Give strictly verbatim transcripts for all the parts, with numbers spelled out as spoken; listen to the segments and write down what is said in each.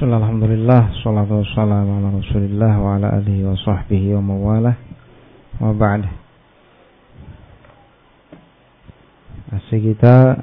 Alhamdulillah, salatu wassalamu ala Rasulillah wa ala alihi wa sahbihi wa mawalah. Wa ba'd. Masih kita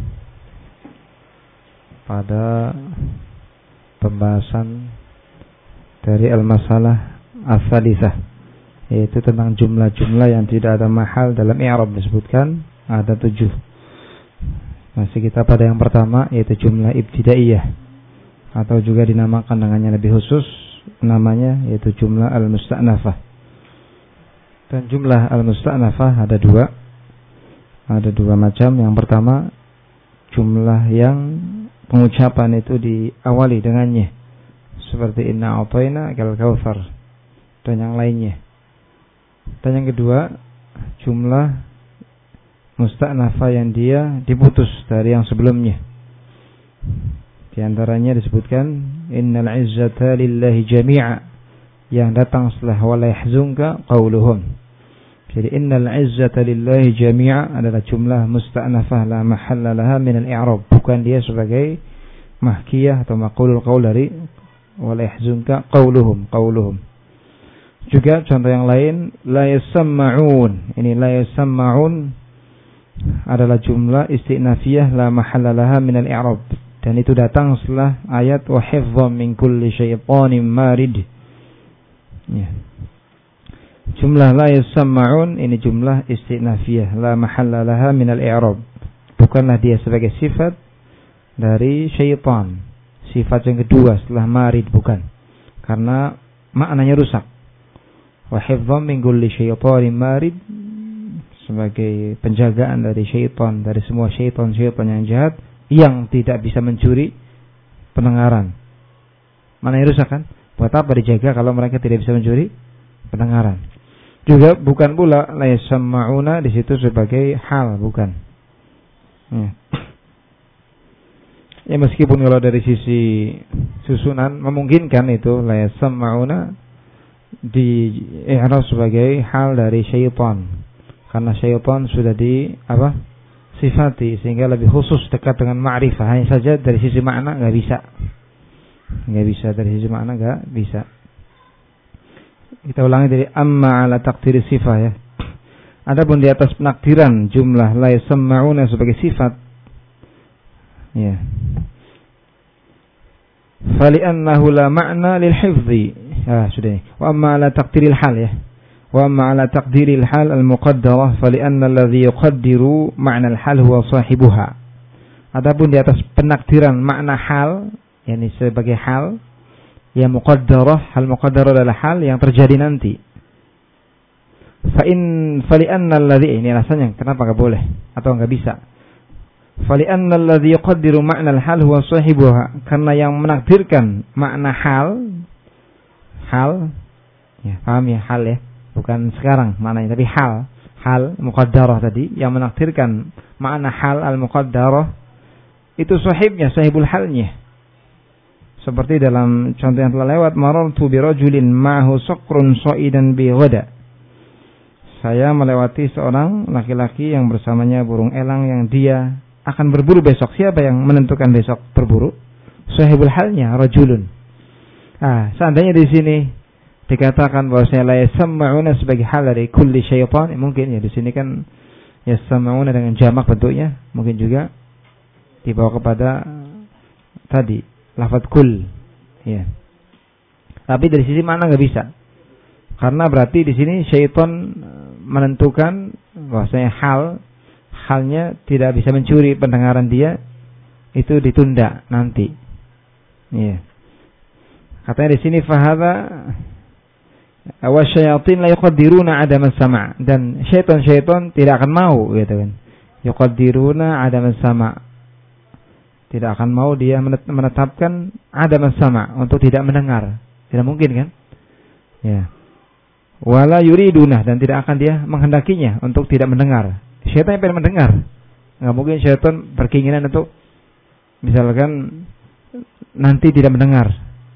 pada pembahasan dari al-masalah as-salisah, yaitu tentang jumlah-jumlah yang tidak ada mahal dalam i'rab. Disebutkan ada tujuh. Masih kita pada yang pertama, yaitu jumlah ibtidaiyah, atau juga dinamakan dengannya lebih khusus namanya, yaitu jumlah al-musta'nafah. Dan jumlah al-musta'nafah ada dua ada dua macam. Yang pertama, jumlah yang pengucapan itu diawali dengannya, seperti inna a'tayna kal kautsar dan yang lainnya. Dan yang kedua, jumlah musta'nafah yang dia diputus dari yang sebelumnya. Di antaranya disebutkan innal izzata lillahi jami'a, yang datang setelah wala yahzunka qauluhum. Jadi innal izzata lillahi jami'a adalah jumlah musta'nafah la mahalla laha min al-i'rab, bukan dia sebagai mahkiyah atau maqulul qaul dari wala yahzunka qauluhum qauluhum. Juga contoh yang lain, la yasamma'un. Ini la yasamma'un adalah jumlah istinafiyah la mahalla laha min al-i'rab, dan itu datang setelah ayat wa hifdhan min kulli syaitanin marid. Ya. Jumlah la yasamma'un ini jumlah istinafiyah la mahalla laha min al-i'rab, bukanlah dia sebagai sifat dari syaitan, sifat yang kedua setelah marid, bukan, karena maknanya rusak. Wa hifdhan min kulli syaitanin marid sebagai penjagaan dari syaitan, dari semua syaitan-syaitan yang jahat yang tidak bisa mencuri pendengaran. Mana yang rusak kan? Buat apa dijaga kalau mereka tidak bisa mencuri pendengaran? Juga bukan pula la yasamma'una di situ sebagai hal, bukan. Ya. Ya, meskipun kalau dari sisi susunan memungkinkan itu la yasamma'una di i'rab sebagai hal dari syaitan, karena syaitan sudah di apa? sifati, sehingga lebih khusus dekat dengan ma'rifah. Hanya saja dari sisi makna nggak bisa, nggak bisa dari sisi makna nggak bisa. Kita ulangi dari amma ala taqdiri sifah ya. Adapun di atas penakdiran jumlah la yasamma'una sebagai sifat, ya, fali'annahu la ma'na lil hifdhi. Ah sudah. Wa amma ala taqdiril hal ya. وأما على تقدير الحال المقدرة فلأن الذي يقدر معنى الحال هو صاحبها. Adapun di atas penakdiran makna hal, yakni sebagai hal yang muqaddarah, hal muqaddarah adalah hal yang terjadi nanti. Fa in fali'anna alladhi, ini alasannya kenapa enggak boleh atau enggak bisa. Fali'anna alladhi yuqaddiru ma'na al-hal huwa sahibuha, karena yang menakdirkan makna hal, hal, ya paham ya, hal ya. Bukan sekarang maknanya, tapi hal, hal muqaddarah tadi, yang menakdirkan makna hal al-muqaddarah itu sahibnya, sahibul halnya. Seperti dalam contoh yang telah lewat, marartu bi rajulin ma'ahu saqrun sa'idan bi ghada. Saya melewati seorang laki-laki yang bersamanya burung elang yang dia akan berburu besok. Siapa yang menentukan besok berburu? Sahibul halnya, rajulun. Ah, seandainya di sini dikatakan bahwasanya la yasamma'una sebagai hal dari kulli syaitan, ya mungkin ya di sini kan yasamma'una dengan jamak bentuknya, mungkin juga dibawa kepada tadi lafaz kull, ya. Tapi dari sisi mana nggak bisa, karena berarti di sini syaitan menentukan bahwasanya hal halnya tidak bisa mencuri pendengaran dia, itu ditunda nanti, ya. Katanya di sini fahadha wasyayatin la yuqaddiruna adama sama', dan syaitan-syaitan tidak akan mau, gitu kan. Yuqaddiruna adama sama', tidak akan mau dia menetapkan adama sama' untuk tidak mendengar. Tidak mungkin kan? Ya. Wala yuriduna, dan tidak akan dia menghendakinya untuk tidak mendengar. Syaitan yang pengen mendengar. Enggak mungkin syaitan berkeinginan untuk misalkan nanti tidak mendengar,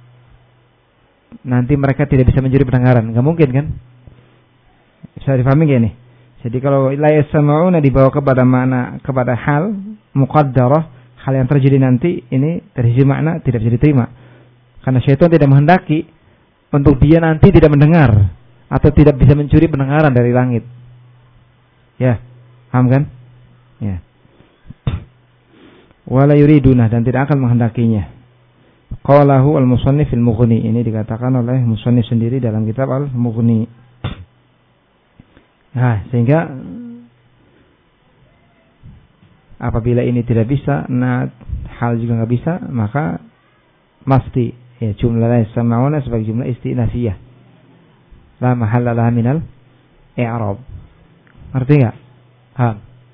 nanti mereka tidak bisa mencuri pendengaran, nggak mungkin kan? Bisa difahami gak nih? Jadi kalau la yasama'una dibawa kepada mana, kepada hal muqaddarah, hal yang terjadi nanti, ini dari sisi makna tidak bisa diterima. Karena syaitan tidak menghendaki untuk dia nanti tidak mendengar atau tidak bisa mencuri pendengaran dari langit. Ya, paham kan? Ya. Wala yuriduna, dan tidak akan menghendakinya. Qalahu al-musannif al-Mughni, ini dikatakan oleh musannif sendiri dalam kitab al-Mughni. Nah, sehingga apabila ini tidak bisa, nah hal juga nggak bisa, maka mesti ya jumlah la yasma'una sebagai jumlah istinafiyah. La mahalla laha minal i'rab. Ngerti enggak? Paham?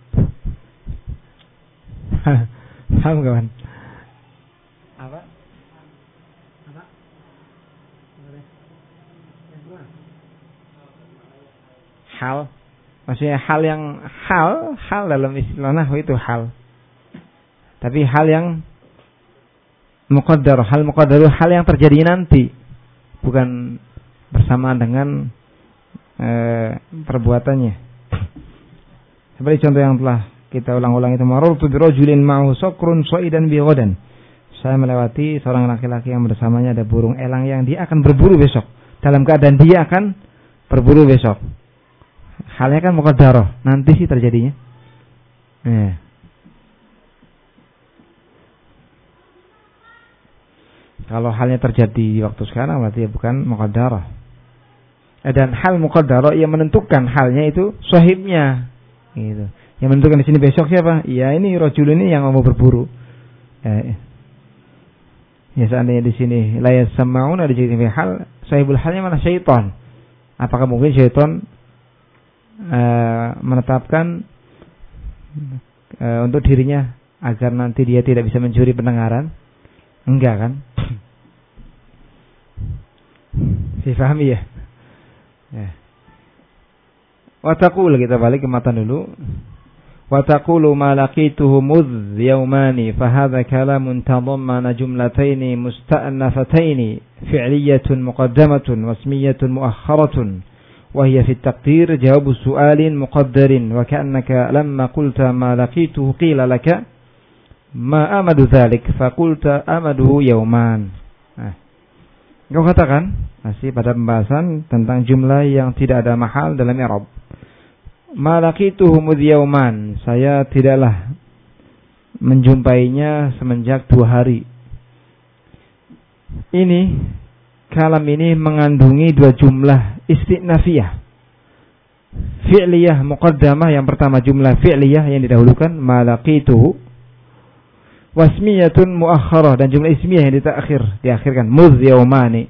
Paham kawan? Apa? Apa? Hal. Maksudnya hal yang hal, hal dalam istilah nahwu itu hal. Tapi hal yang muqaddar, hal muqaddar itu hal yang terjadi nanti, bukan bersamaan dengan e, perbuatannya. Seperti contoh yang telah kita ulang-ulang itu, marartu bi rajulin ma'ahu sakrun sa'idan bi ghadan. Saya melewati seorang laki-laki yang bersamanya ada burung elang yang dia akan berburu besok. Dalam keadaan dia akan berburu besok. Halnya kan muqaddarah, nanti sih terjadinya. Ya. Kalau halnya terjadi di waktu sekarang berarti bukan muqaddarah. Dan hal muqaddarah yang menentukan halnya itu sahibnya, gitu. Yang menentukan di sini besok siapa? Ya ini rajul ini yang mau berburu. Ya, ya seandainya di sini la yasma'una di sini hal, sahibul halnya mana? Syaitan. Apakah mungkin syaitan uh, menetapkan uh, untuk dirinya agar nanti dia tidak bisa mencuri pendengaran? Enggak kan? Difahami ya? Ya. Wa taqulu, kita balik ke matan dulu. Wa taqulu ma laqituhu mudh yawmani fa hadha kalamun tadammana jumlataini musta'nafataini fi'liyatun muqaddamatun wasmiyatun muakhkharatun wa hiya fi at-taqdir jawabu su'alin muqaddarin wa ka'annaka lamma qulta ma laqituhu qila laka ma amadu dhalik fa qulta amaduhu yawman. Nah, kau katakan masih pada pembahasan tentang jumlah yang tidak ada mahal dalam i'rab. Ma laqituhu mudh yawman, saya tidaklah menjumpainya semenjak dua hari. Ini kalam ini mengandungi dua jumlah istinafiyah. Fi'liyah muqaddamah, yang pertama jumlah fi'liyah yang didahulukan, ma laqituhu. Wasmiyatun muakhkharah, dan jumlah ismiyah yang ditakhir, diakhirkan, mudh yawmani.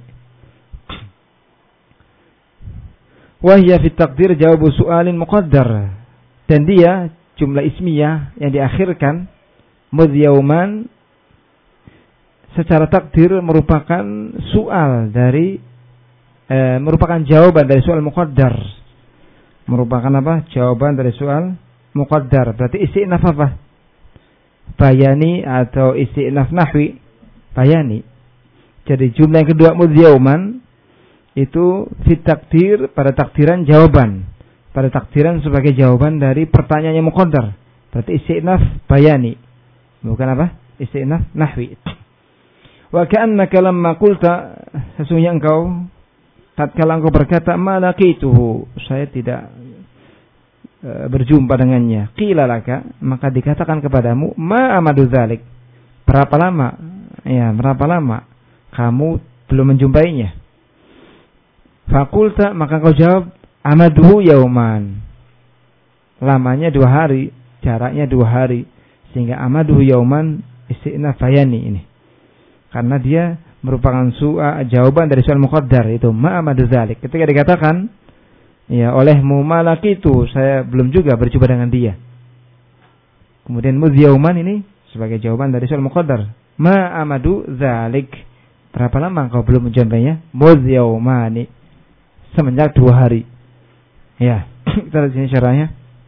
Wahya fi taqdir jawabu su'alin muqaddar, dan dia jumlah ismiyah yang diakhirkan mudh yawman secara takdir merupakan soal dari eh, merupakan jawaban dari soal muqaddar. Merupakan apa? Jawaban dari soal muqaddar. Berarti istinaf apa? Bayani atau istinaf nahwi. Bayani. Jadi jumlah yang kedua mudh yawman itu fit takdir, pada takdiran jawaban, pada takdiran sebagai jawaban dari pertanyaan yang muqaddar. Berarti istinaf bayani, bukan apa? Istinaf nahwi. Wa ka'annaka lamma qulta, sesungguhnya engkau tatkala engkau berkata ma laqituhu, saya tidak e, berjumpa dengannya. Qila laka, maka dikatakan kepadamu ma amadu dzalik, berapa lama? Ya, berapa lama kamu belum menjumpainya? Fakulta, maka kau jawab amaduhu yauman, lamanya dua hari, jaraknya dua hari, sehingga amaduhu yauman istinaf bayani ini, karena dia merupakan su'a, jawaban dari soal muqaddar itu ma amadu dzalik. Ketika dikatakan ya olehmu ma laqitu, saya belum juga berjumpa dengan dia, kemudian mudh yauman ini sebagai jawaban dari soal muqaddar, ma amadu dzalik, berapa lama kau belum menjumpainya? Mudh yaumani, semenjak dua hari. Ya, kita lihat sini syarahnya.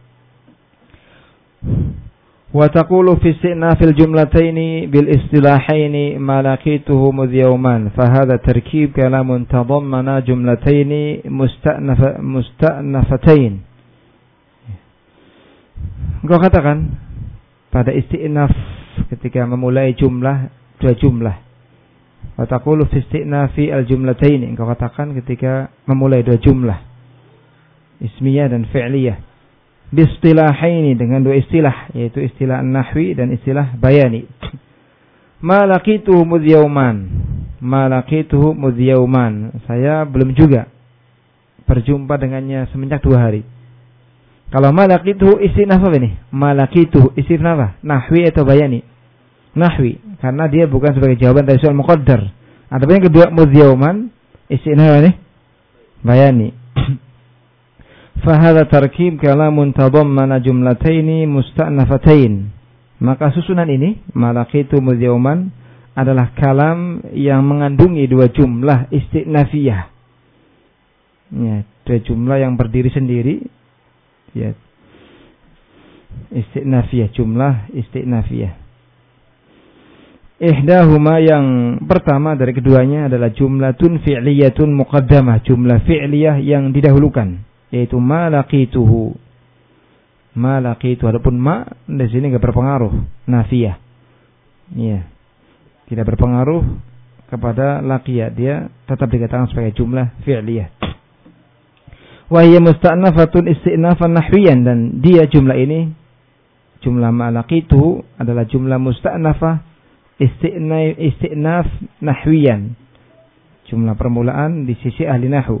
Wa taqulu fi istinafil jumlataini bil istilahaini ma laqituhu mudh yawman fa hadha tarkib kalamun tadammana jumlataini musta'naf musta'nafatain. Engkau katakan pada istinaf ketika memulai jumlah, dua jumlah Wa taqulu fi isti'nafi al-jumlatain, engkau katakan ketika memulai dua jumlah ismiyah dan fi'liyah. Biistilahaini, dengan dua istilah, yaitu istilah nahwi dan istilah bayani. Ma laqituhu mudh yawman. Ma laqituhu mudh yawman. Saya belum juga berjumpa dengannya semenjak dua hari. Kalau ma laqituhu istinaf apa ini? Ma laqituhu istinaf apa? Nahwi atau bayani? Nahwi, karena dia bukan sebagai jawaban dari soal muqaddar. Adapun yang kedua mudh yawman, istinaf ini bayani. Fahadha tarkib kalamun tadammana jumlataini musta'nafatain. Maka susunan ini, malaqitu mudh yawman, adalah kalam yang mengandungi dua jumlah istinafiyah. Ya, dua jumlah yang berdiri sendiri. Ya. Istinafiyah, jumlah istinafiyah. Ihdahuma, yang pertama dari keduanya adalah jumlatun fi'liyatun muqaddamah, jumlah fi'liyah yang didahulukan, yaitu ma laqituhu. Ma laqitu, adapun ma di sini enggak berpengaruh, nafiyah. Iya. Tidak berpengaruh kepada laqiya, dia tetap dikatakan sebagai jumlah fi'liyah. Wa hiya musta'nafatun istinafan nahwiyan, dan dia jumlah ini, jumlah ma laqitu adalah jumlah musta'nafah Istinaf, istinaf nahwiyan, jumlah permulaan di sisi ahli nahwu.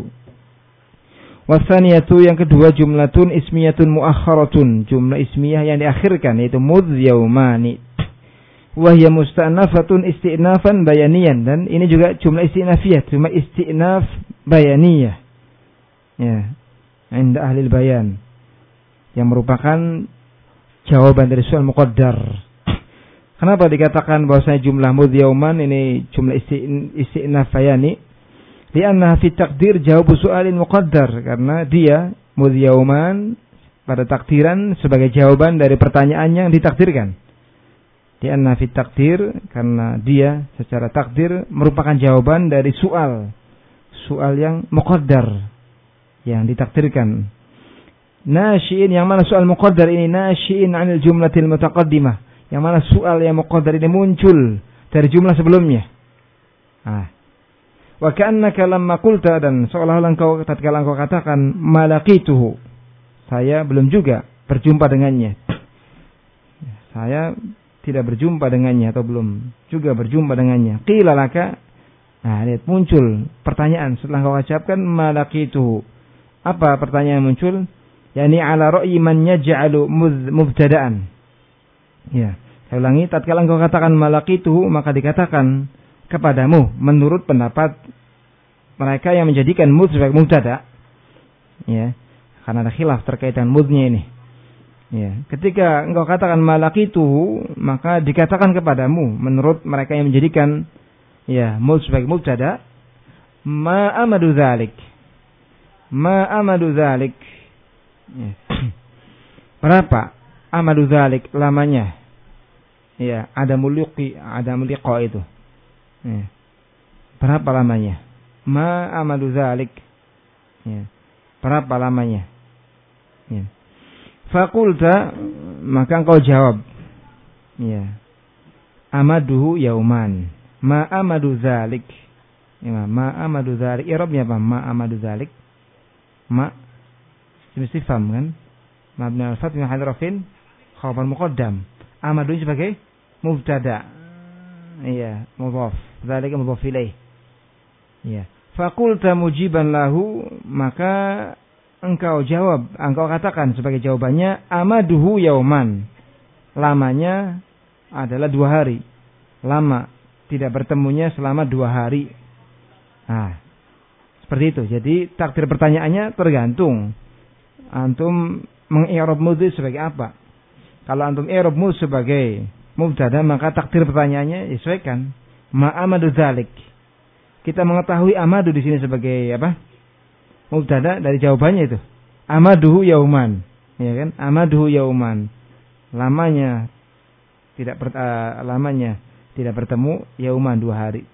Wasaniyatu, yang kedua jumlatun ismiyatun muakharatun, jumlah ismiyah yang diakhirkan, yaitu mudh yawmani. Wahya musta'nafatun istinafan bayaniyan, dan ini juga jumlah istinafiyah, cuma istinaf bayaniyah. Ya, inda ahli bayan, yang merupakan jawaban dari soal muqaddar. Kenapa dikatakan bahwasanya jumlah mudh yawman ini jumlah istinaf bayani? Li'annaha fi taqdir jawab su'alin muqaddar, karena dia mudh yawman pada takdiran sebagai jawaban dari pertanyaan yang ditakdirkan. Li'annaha fi taqdir, karena dia secara takdir merupakan jawaban dari soal soal yang muqaddar, yang ditakdirkan. Nasyi'in, yang mana soal muqaddar ini nasyi'in 'anil jumlatil mutaqaddimah, yang mana soal yang muqaddar ini muncul dari jumlah sebelumnya. Ah. Wa ka'annaka lamma qulta, dan seolah-olah engkau tatkala engkau katakan malaqituhu, saya belum juga berjumpa dengannya. Saya tidak berjumpa dengannya atau belum juga berjumpa dengannya. Qila laka, nah lihat muncul pertanyaan setelah engkau ucapkan malaqituhu. Apa pertanyaan yang muncul? Yani ala ra'yi man yaj'alu mubtada'an. Ya, saya ulangi, tatkala engkau katakan malaqituhu, maka dikatakan kepadamu menurut pendapat mereka yang menjadikan mudh sebagai mubtada. Ya, karena ada khilaf terkait dengan mudhnya ini. Ya, ketika engkau katakan malaqituhu, maka dikatakan kepadamu menurut mereka yang menjadikan ya mudh sebagai mubtada, ma amadu dzalik. Ma amadu dzalik. Ya. Berapa amadu dzalik lamanya? Ya, ada muliqi, ada muliqa itu. Ya. Berapa lamanya? Ma amadu dzalik. Ya. Berapa lamanya? Ya. Fakulta, maka engkau jawab. Ya. Amaduhu yauman. Ma amadu dzalik. Ya, ma amadu dzalik. I'rabnya apa? Ma amadu dzalik. Ma istifham kan? Mabni al-fath min hadrafin khabar muqaddam. Amadu sebagai mubtada. Iya, mudhaf. Dzalika mudhaf ilaih. Iya. Faqulta mujiban lahu, maka engkau jawab, engkau katakan sebagai jawabannya amaduhu yauman. Lamanya adalah dua hari. Lama tidak bertemunya selama dua hari. Nah, seperti itu. Jadi takdir pertanyaannya tergantung antum mengi'rab mudh sebagai apa. Kalau antum i'rab mudh sebagai mubtada, maka takdir pertanyaannya disesuaikan. Ma amadu dzalik. Kita mengetahui amadu di sini sebagai apa? Mubtada dari jawabannya itu. Amaduhu yauman. Ya kan? Amaduhu yauman. Lamanya tidak ber, uh, lamanya tidak bertemu yauman dua hari.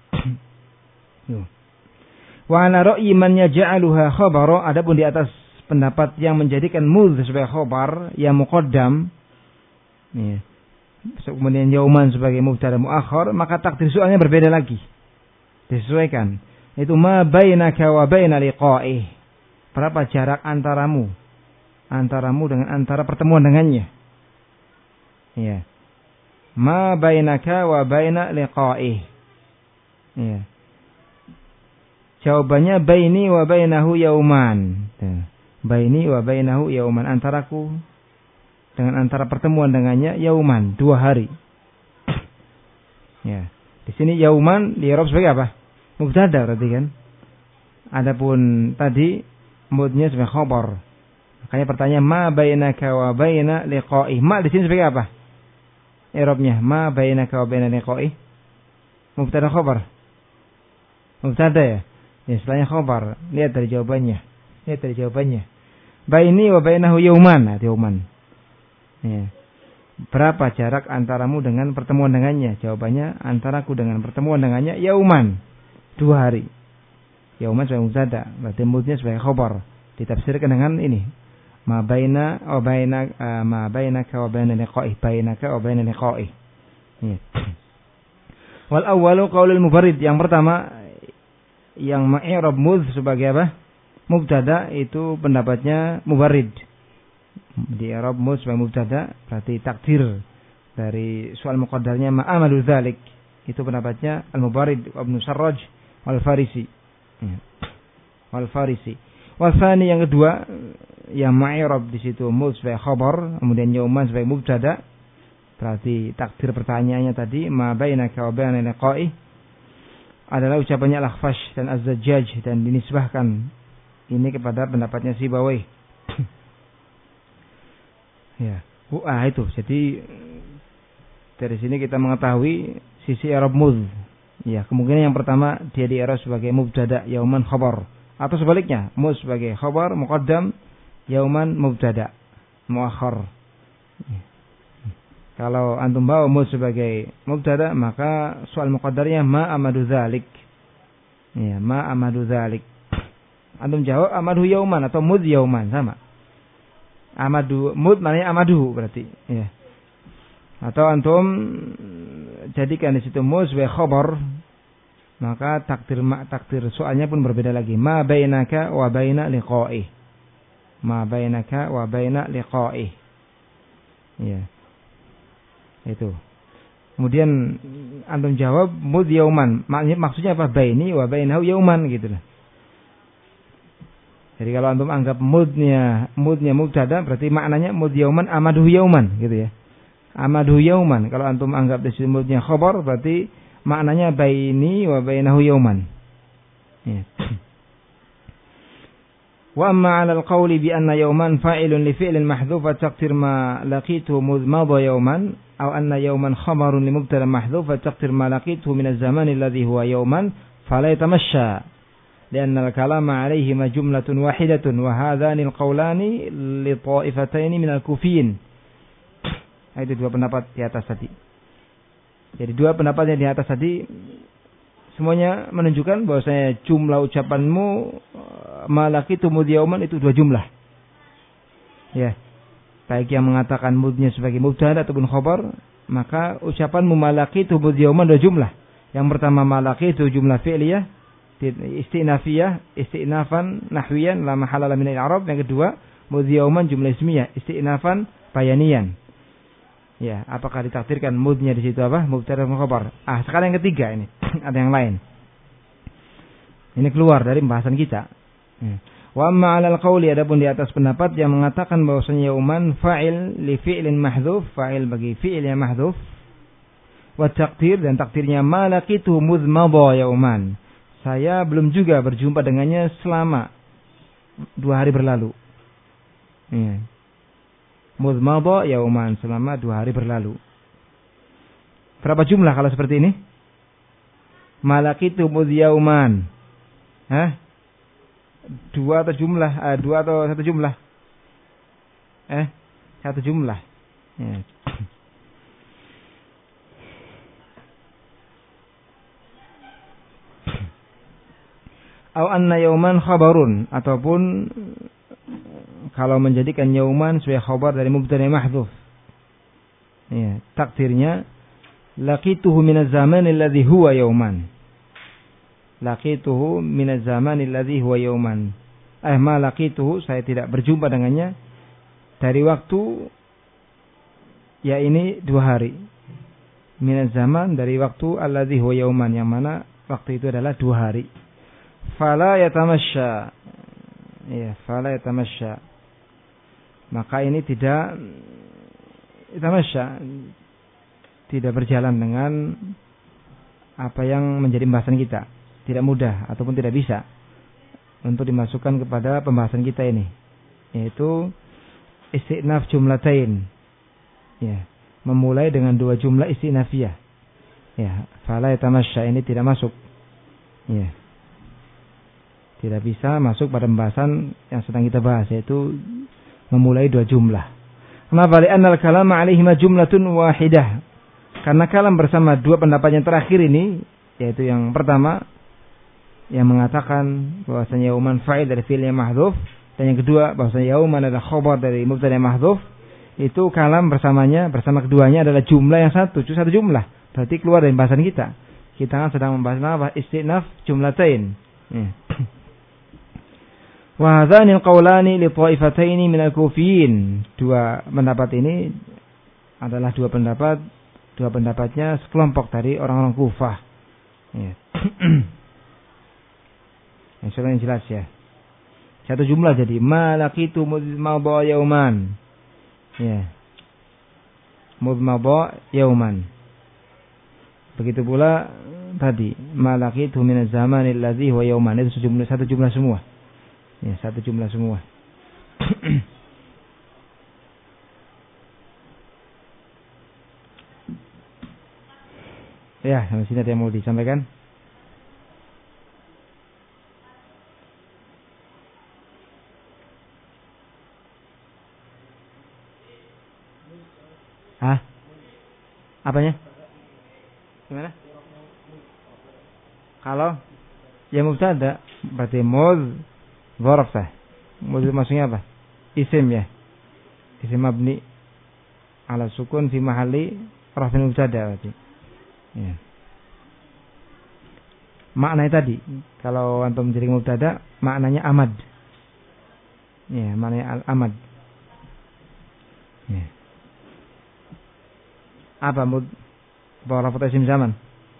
Wa ala ra'yi man yaj'aluha khabara, adapun di atas pendapat yang menjadikan mudh sebagai khabar yang muqaddam, ya. Kemudian yauman sebagai mubtada muakhar, maka takdir soalnya berbeda lagi. disesuaikan. Itu ma bainaka wa baina liqa'ih. Berapa jarak antaramu? Antaramu dengan antara pertemuan dengannya. Ya. Ma bainaka wa baina liqa'ih. Ya. Jawabannya baini wa bainahu yauman. Baini wa bainahu yauman, antaraku dengan antara pertemuan dengannya yauman, dua hari. Ya. Di sini yauman di Arab sebagai apa? Mubtada berarti kan. Adapun tadi mudnya sebagai khabar. Makanya pertanyaan ma bainaka wa baina liqa'ih. Ma di sini sebagai apa? I'rabnya ma bainaka wa baina liqa'ih. Mubtada khabar. Mubtada ya. Ya, setelahnya khabar. Lihat dari jawabannya. Lihat dari jawabannya. Baini wa bainahu yauman. Nah, yauman. Ya. Berapa jarak antaramu dengan pertemuan dengannya? Jawabannya antaraku dengan pertemuan dengannya yauman. Dua hari. Yauman sebagai mubtada. Berarti mudnya sebagai khabar. Ditafsirkan dengan ini. Ma baina wa baina uh, ma bainaka wa baina liqa'ih. Bainaka wa baina liqa'ih. Ya. Wal awwalu qaulul mufarrid. Yang pertama yang ma'i'rab mudh sebagai apa? Mubtada, itu pendapatnya mubarrid. Di i'rab mudh sebagai mubtada berarti takdir dari soal muqaddarnya ma'amalu dzalik. Itu pendapatnya al-Mubarrid Ibnu Sarraj wal Farisi. Ya. Wal Farisi. Wal tsani yang kedua yang ma'i'rab di situ mudh sebagai khabar, kemudian yauman sebagai mubtada. Berarti takdir pertanyaannya tadi ma bainaka wa baina liqa'i adalah ucapannya Al-Akhfash dan Az-Zajjaj, dan dinisbahkan ini kepada pendapatnya Sibawayh. Ya, ah itu. Jadi dari sini kita mengetahui sisi i'rab mudh. Ya, kemungkinan yang pertama dia di i'rab sebagai mubtada yauman khabar, atau sebaliknya mudh sebagai khabar muqaddam yauman mubtada muakhar. Ya. Kalau antum bawa mud sebagai mubtada, maka soal muqaddarnya ma amadu dzalik. Ya, ma amadu dzalik. Antum jawab amadu yauman atau mud yauman, sama. Amadu mud maknanya amadu berarti, ya. Atau antum jadikan di situ mud sebagai khabar, maka takdir takdir soalnya pun berbeda lagi. Ma bainaka wa baina liqa'ih. Ma bainaka wa baina liqa'ih. Ya. Itu. Kemudian antum jawab mud yauman. Maksudnya apa? Baini wa bainahu yauman gitu lah. Jadi kalau antum anggap mudnya mudnya mubtada, berarti maknanya mud yauman amaduhu yauman gitu ya. Amaduhu yauman. Kalau antum anggap di situ mudnya khabar, berarti maknanya baini wa bainahu yauman. Ya. Wa amma 'ala al-qawli bi anna yawman fa'ilun li fi'lin mahdhuf wa taqdir ma laqitu mudh madha yawman aw anna yawman khabarun li mubtada mahdhuf wa taqdir ma laqitu min az-zaman alladhi huwa yawman fala yatamashsha li'anna al-kalama 'alayhima jumlatun wahidatun wa hadhani al-qawlani li ta'ifatayn min al-kufiyyin. Itu dua pendapat di atas tadi. Jadi dua pendapat yang di atas tadi semuanya menunjukkan bahwasanya jumlah ucapanmu malakitu mudh yauman itu dua jumlah. Ya. Baik yang mengatakan mudnya sebagai mubtada ataupun khabar, maka ucapanmu malakitu mudh yauman dua jumlah. Yang pertama malakitu jumlah fi'liyah, istinafiyah, istinafan nahwiyan la mahalala min al-i'rab. Yang kedua mudh yauman jumlah ismiyah, istinafan bayaniyan. Ya, apakah ditakdirkan mudnya di situ apa? Mubtada dan khabar. Ah, sekarang yang ketiga ini. Ada yang lain. Ini keluar dari pembahasan kita. Wa amma 'alal qawli, adapun di atas pendapat yang mengatakan bahwasanya yauman fa'il li fi'lin mahdhuf, fa'il bagi fi'il yang mahdhuf. Wa taqdir, dan takdirnya malakitu mudh madha yauman. Saya belum juga berjumpa dengannya selama dua hari berlalu. Ya. Mudh madha yauman, selama dua hari berlalu. Berapa jumlah kalau seperti ini? Malakitu mudh yauman. Hah? Dua atau jumlah? Uh, dua atau satu jumlah? Eh, satu jumlah. Ya. Au anna yauman khabarun, ataupun kalau menjadikan yauman sebagai khabar dari mubtada mahdhuf. Ya, takdirnya laqituhu minaz zaman alladhi huwa yauman. laqituhu minaz zamanil ladzi huwa yauman. Eh ma laqituhu, saya tidak berjumpa dengannya dari waktu ya ini dua hari. Minaz zaman, dari waktu alladzi huwa yauman, yang mana waktu itu adalah dua hari. Fala yatamasya. Ya, fala yatamasya. Maka ini tidak yatamasya, tidak berjalan dengan apa yang menjadi pembahasan kita. Tidak mudah ataupun tidak bisa untuk dimasukkan kepada pembahasan kita ini, yaitu istinaf jumlatain. Ya, memulai dengan dua jumlah istinafiyah. Ya, fala yatamasya ini tidak masuk. Ya. Tidak bisa masuk pada pembahasan yang sedang kita bahas, yaitu memulai dua jumlah. Kenapa? Li'anna al-kalama 'alaihima jumlatun wahidah. Karena kalam bersama dua pendapat yang terakhir ini, yaitu yang pertama yang mengatakan bahwasanya yauman fa'il dari fi'il yang mahdhuf, dan yang kedua bahwasanya yauman adalah khabar dari mubtada yang mahdhuf, itu kalam bersamanya, bersama keduanya adalah jumlah yang satu, satu jumlah. Berarti keluar dari pembahasan kita. Kita kan sedang membahas apa? Istinaf jumlatain. Ya. Wa hadzani al-qawlani li ta'ifataini min al-kufiyin. Dua pendapat ini adalah dua pendapat, dua pendapatnya sekelompok dari orang-orang Kufah. Ya. Yang jelas ya. Satu jumlah jadi malakitu mudmaba yauman. Ya. Mudmaba yauman. Begitu pula tadi malakitu minaz zamanil ladzi huwa yauman. Itu sejumlah, satu jumlah semua. Ya, satu jumlah semua. Ya, sampai sini ada yang mau disampaikan? Hah? Apanya? Gimana? Kalau ya mubtada berarti mud dzaraf sah. Mud maksudnya apa? Isim ya. Isim mabni ala sukun fi mahalli raf'in mubtada berarti. Ya. Maknanya tadi, kalau antum menjadi mubtada, maknanya amad. Ya, maknanya al-amad. Ya. Apa mud dzaraf atau isim zaman?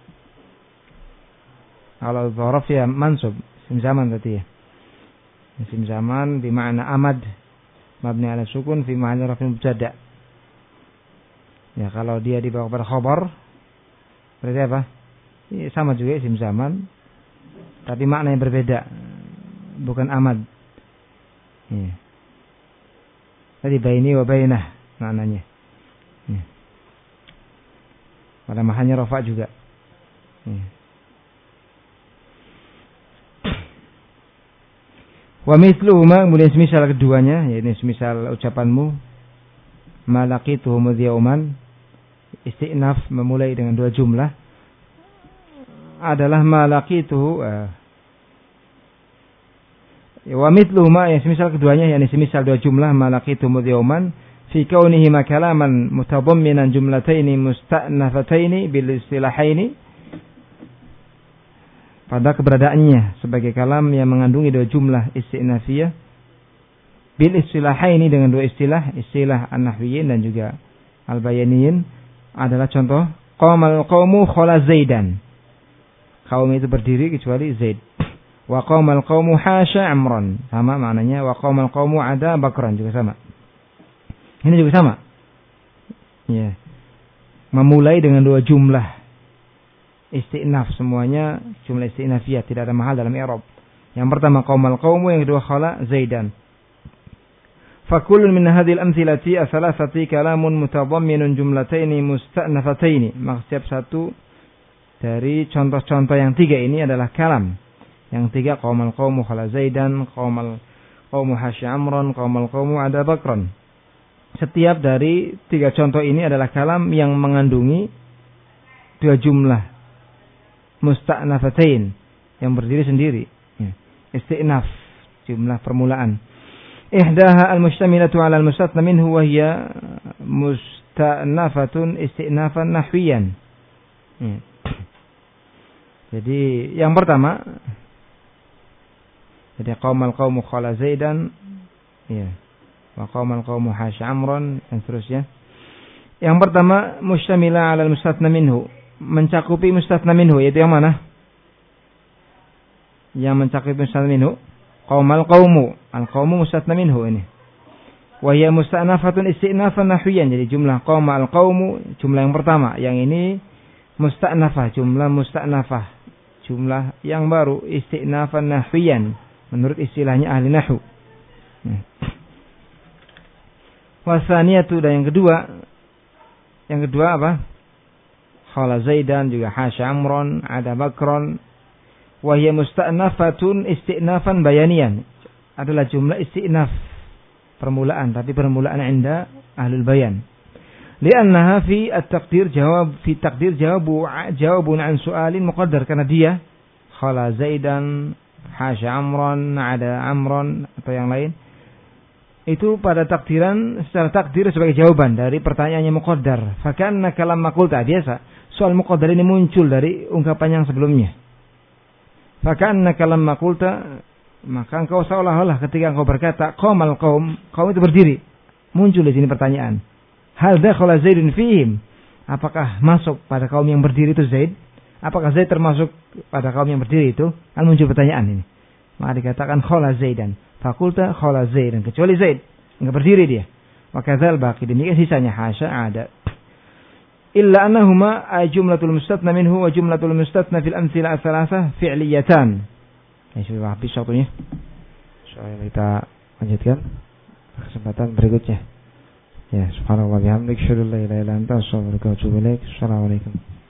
Kalau dzaraf ya mansub, isim zaman berarti ya. Isim zaman bermakna amad, mabni ala sukun fi mahalli raf'in mubtada. Ya, kalau dia dibawa kepada khabar berarti apa? Ya, sama juga isim zaman, tapi makna yang berbeda, bukan amad. Ya. Tadi baini wa bainah maknanya. Ya. Pada mahalnya rafa juga. Ya. Wa mithluhuma, kemudian semisal keduanya, yaitu semisal ucapanmu malaqituhu mudhyauman, istinaf memulai dengan dua jumlah adalah malaqituhu. Uh, wa mithluhuma, yang semisal keduanya, yakni semisal dua jumlah malaqituhu mudhyauman fi kaunihi kalaman mutadamminan jumlataini musta'nafataini bil istilahaini, pada keberadaannya sebagai kalam yang mengandungi dua jumlah istinafiyah bil istilahaini, dengan dua istilah, istilah an-nahwiyyin dan juga al-bayaniyin, adalah contoh qamal qaumu khala zaidan, kaum itu berdiri kecuali Zaid. Wa qamal qaumu hasya amran, sama maknanya. Wa qamal qaumu ada bakran, juga sama. Ini juga sama. Ya. Memulai dengan dua jumlah istinaf, semuanya jumlah istinafiyah, tidak ada mahal dalam i'rab. Yang pertama qaumal qaumu, yang kedua khala zaidan. Fakullun min hadhil amthilati asalasati kalamun mutadamminun jumlataini musta'nafataini. Maka setiap satu dari contoh-contoh yang tiga ini adalah kalam. Yang tiga qaumal qaumu khala zaidan, qaumal qaumu hasya amran, qaumal qaumu ada bakran. Setiap dari tiga contoh ini adalah kalam yang mengandungi dua jumlah musta'nafatain, yang berdiri sendiri. Istinaf, jumlah permulaan. Ihdaha al-mustamilatu 'ala al-mustatna minhu wa hiya musta'nafatun istinafan nahwiyan. Jadi yang pertama, jadi qaumal qaumu khala Zaidan, ya. Wa qaumal qaumu hasya Amran dan seterusnya. Yang pertama mustamila 'ala al-mustatsna minhu, mencakupi mustatsna minhu, yaitu yang mana? Yang mencakupi mustatsna minhu, qaumal qaumu, al-qaumu mustatsna minhu ini. Wa hiya musta'nafatun istinafan nahwiyan, jadi jumlah qaumal qaumu jumlah yang pertama, yang ini musta'nafah, jumlah musta'nafah, jumlah yang baru, istinafan nahwiyan menurut istilahnya ahli nahwu. Wasaniyatu, dan yang kedua, yang kedua apa? Khala Zaidan, juga hasya Amron, ada Bakron. Wa hiya musta'nafatun istinafan bayanian, adalah jumlah istinaf, permulaan, tapi permulaan inda ahlul bayan. Li'annaha fi at-taqdir jawab fi taqdir jawabu jawabun an su'alin muqaddar, karena dia khala Zaidan, hasya Amron, ada Amron atau yang lain, itu pada takdiran secara takdir sebagai jawaban dari pertanyaannya muqaddar. Fakanna kalam maqulta, biasa soal muqaddar ini muncul dari ungkapan yang sebelumnya. Fakanna kalam maqulta, maka engkau seolah-olah ketika engkau berkata qaumal qaum, kaum itu berdiri, muncul di sini pertanyaan. Hal dakhala Zaidun fihim, apakah masuk pada kaum yang berdiri itu Zaid? Apakah Zaid termasuk pada kaum yang berdiri itu? Kan muncul pertanyaan ini. Maka dikatakan khala Zaidan. Fakulta khala Zaidan, kecuali Zaid, enggak berdiri dia. Maka zal baqi, demikian sisanya hasya ada. Illa annahuma ay jumlatul mustatna minhu wa jumlatul mustatna fil amthila ats-tsalatsah fi'liyatan. Ya, sudah habis waktunya. Soalnya kita lanjutkan kesempatan berikutnya. Ya, subhanallah bihamdik, syukur la ilaha illa anta, astaghfiruka wa atubu ilaik. Assalamualaikum.